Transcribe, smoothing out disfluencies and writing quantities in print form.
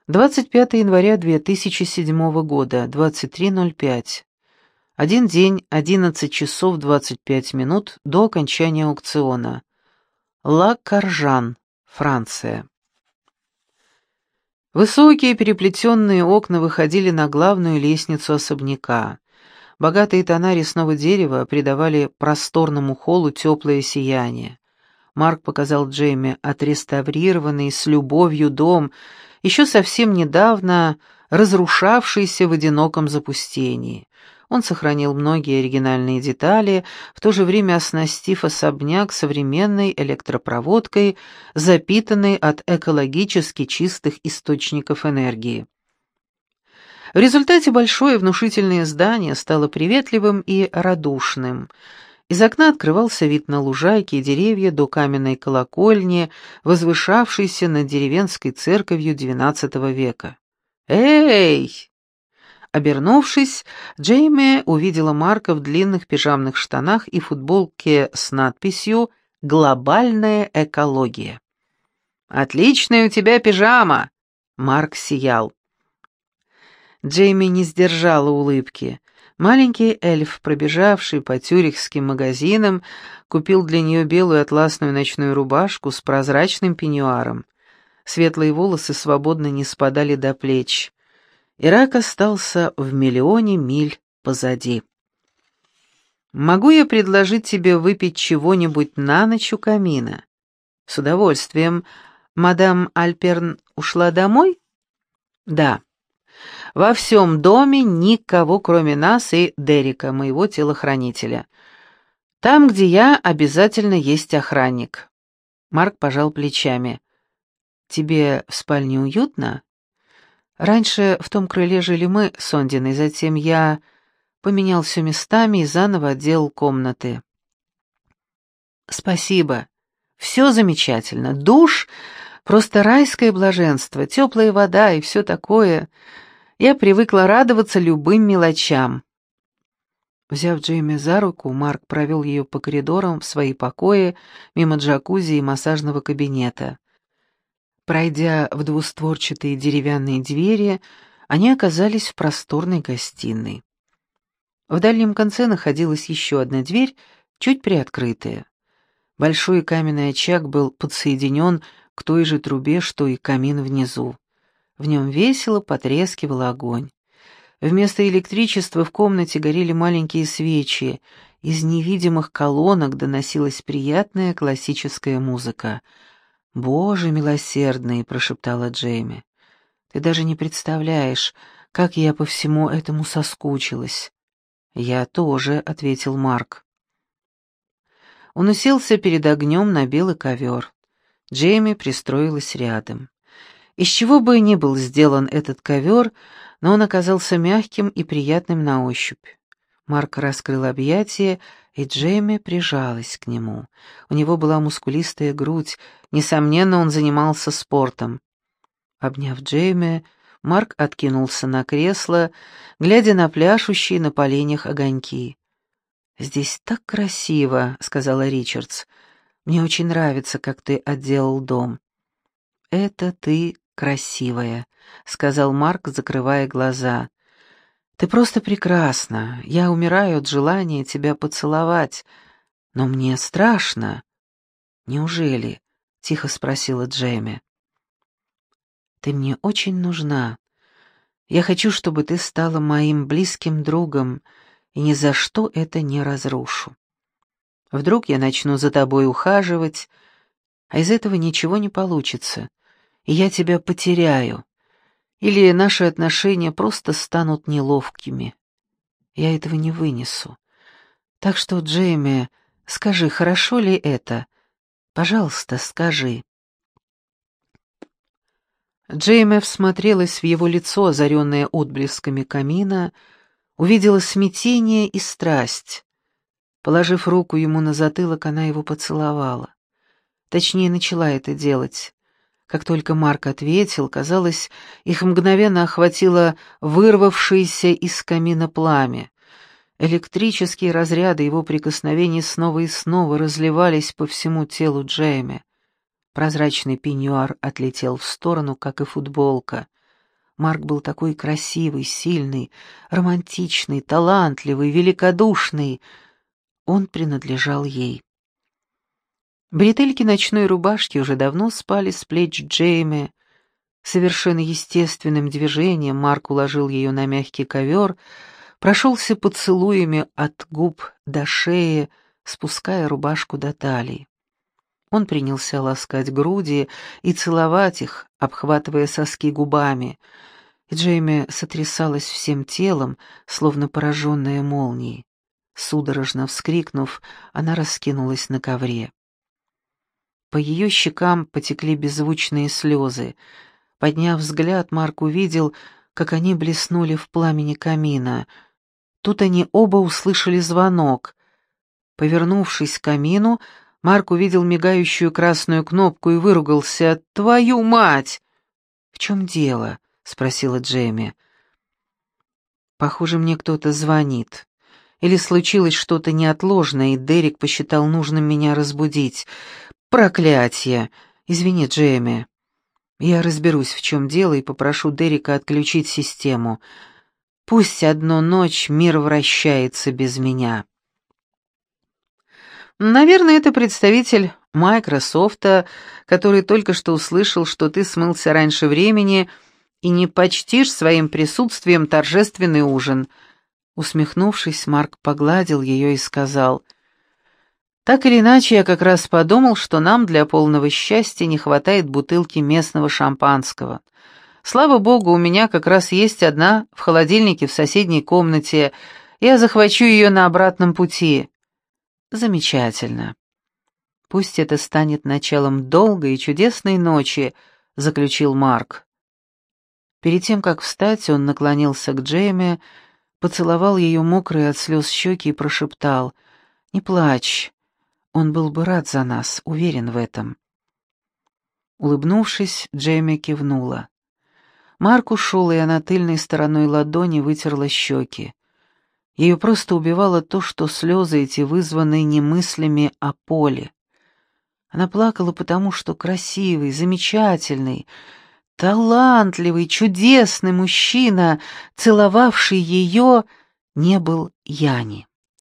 25 января 2007 года, 23:05. Один день, 11 часов 25 минут до окончания аукциона. Ла Каржан, Франция. Высокие переплетенные окна выходили на главную лестницу особняка. Богатые тона резного дерева придавали просторному холлу теплое сияние. Марк показал Джейми отреставрированный с любовью дом, еще совсем недавно разрушавшийся в одиноком запустении. Он сохранил многие оригинальные детали, в то же время оснастив особняк современной электропроводкой, запитанной от экологически чистых источников энергии. В результате большое внушительное здание стало приветливым и радушным. Из окна открывался вид на лужайки и деревья до каменной колокольни, возвышавшейся над деревенской церковью XII века. «Эй!» Обернувшись, Джейми увидела Марка в длинных пижамных штанах и футболке с надписью «Глобальная экология». «Отличная у тебя пижама!» Марк сиял. Джейми не сдержала улыбки. Маленький эльф, пробежавший по тюрихским магазинам, купил для нее белую атласную ночную рубашку с прозрачным пеньюаром. Светлые волосы свободно не спадали до плеч. Ирак остался в миллионе миль позади. «Могу я предложить тебе выпить чего-нибудь на ночь у камина?» «С удовольствием. Мадам Альперн ушла домой?» «Да. Во всем доме никого, кроме нас и Дерека, моего телохранителя. Там, где я, обязательно есть охранник». Марк пожал плечами. «Тебе в спальне уютно?» «Раньше в том крыле жили мы с Ондиной, затем я поменял все местами и заново отделал комнаты». «Спасибо. Все замечательно. Душ — просто райское блаженство, теплая вода и все такое. Я привыкла радоваться любым мелочам». Взяв Джейми за руку, Марк провел ее по коридорам в свои покои, мимо джакузи и массажного кабинета. Пройдя в двустворчатые деревянные двери, они оказались в просторной гостиной. В дальнем конце находилась еще одна дверь, чуть приоткрытая. Большой каменный очаг был подсоединен к той же трубе, что и камин внизу. В нем весело потрескивал огонь. Вместо электричества в комнате горели маленькие свечи. Из невидимых колонок доносилась приятная классическая музыка. «Боже милосердный!» — прошептала Джейми. «Ты даже не представляешь, как я по всему этому соскучилась». «Я тоже», — ответил Марк. Он уселся перед огнем на белый ковер. Джейми пристроилась рядом. Из чего бы ни был сделан этот ковер, но он оказался мягким и приятным на ощупь. Марк раскрыл объятия, и Джейми прижалась к нему. У него была мускулистая грудь, несомненно, он занимался спортом. Обняв Джейми, Марк откинулся на кресло, глядя на пляшущие на поленьях огоньки. «Здесь так красиво», — сказала Ричардс. «Мне очень нравится, как ты отделал дом». «Это ты красивая», — сказал Марк, закрывая глаза. «Ты просто прекрасна. Я умираю от желания тебя поцеловать. Но мне страшно». «Неужели?» — тихо спросила Джейми. «Ты мне очень нужна. Я хочу, чтобы ты стала моим близким другом, и ни за что это не разрушу. Вдруг я начну за тобой ухаживать, а из этого ничего не получится, и я тебя потеряю, или наши отношения просто станут неловкими. Я этого не вынесу. Так что, Джейми, скажи, хорошо ли это? Пожалуйста, скажи». Джейми всмотрелась в его лицо, озаренное отблесками камина, увидела смятение и страсть. Положив руку ему на затылок, она его поцеловала. Точнее, начала это делать. Как только Марк ответил, казалось, их мгновенно охватило вырвавшееся из камина пламя. Электрические разряды его прикосновений снова и снова разливались по всему телу Джейми. Прозрачный пеньюар отлетел в сторону, как и футболка. Марк был такой красивый, сильный, романтичный, талантливый, великодушный. Он принадлежал ей. Бретельки ночной рубашки уже давно спали с плеч Джейми. Совершенно естественным движением Марк уложил ее на мягкий ковер, прошелся поцелуями от губ до шеи, спуская рубашку до талии. Он принялся ласкать груди и целовать их, обхватывая соски губами. Джейми сотрясалась всем телом, словно пораженная молнией. Судорожно вскрикнув, она раскинулась на ковре. По ее щекам потекли беззвучные слезы. Подняв взгляд, Марк увидел, как они блеснули в пламени камина. Тут они оба услышали звонок. Повернувшись к камину, Марк увидел мигающую красную кнопку и выругался. «Твою мать!» «В чем дело?» — спросила Джейми. «Похоже, мне кто-то звонит. Или случилось что-то неотложное, и Дерек посчитал нужным меня разбудить. Проклятье! Извини, Джейми. Я разберусь, в чем дело, и попрошу Дерека отключить систему. Пусть одну ночь мир вращается без меня». «Наверное, это представитель Майкрософта, который только что услышал, что ты смылся раньше времени и не почтишь своим присутствием торжественный ужин». Усмехнувшись, Марк погладил ее и сказал: «Так или иначе, я как раз подумал, что нам для полного счастья не хватает бутылки местного шампанского. Слава богу, у меня как раз есть одна в холодильнике в соседней комнате. Я захвачу ее на обратном пути». «Замечательно. Пусть это станет началом долгой и чудесной ночи», — заключил Марк. Перед тем, как встать, он наклонился к Джейми, поцеловал ее мокрые от слез щеки и прошептал: «Не плачь. Он был бы рад за нас, уверен в этом». Улыбнувшись, Джейми кивнула. Марк ушел, и она тыльной стороной ладони вытерла щеки. Ее просто убивало то, что слезы эти вызваны не мыслями о Поле. Она плакала потому, что красивый, замечательный, талантливый, чудесный мужчина, целовавший ее, не был Яни.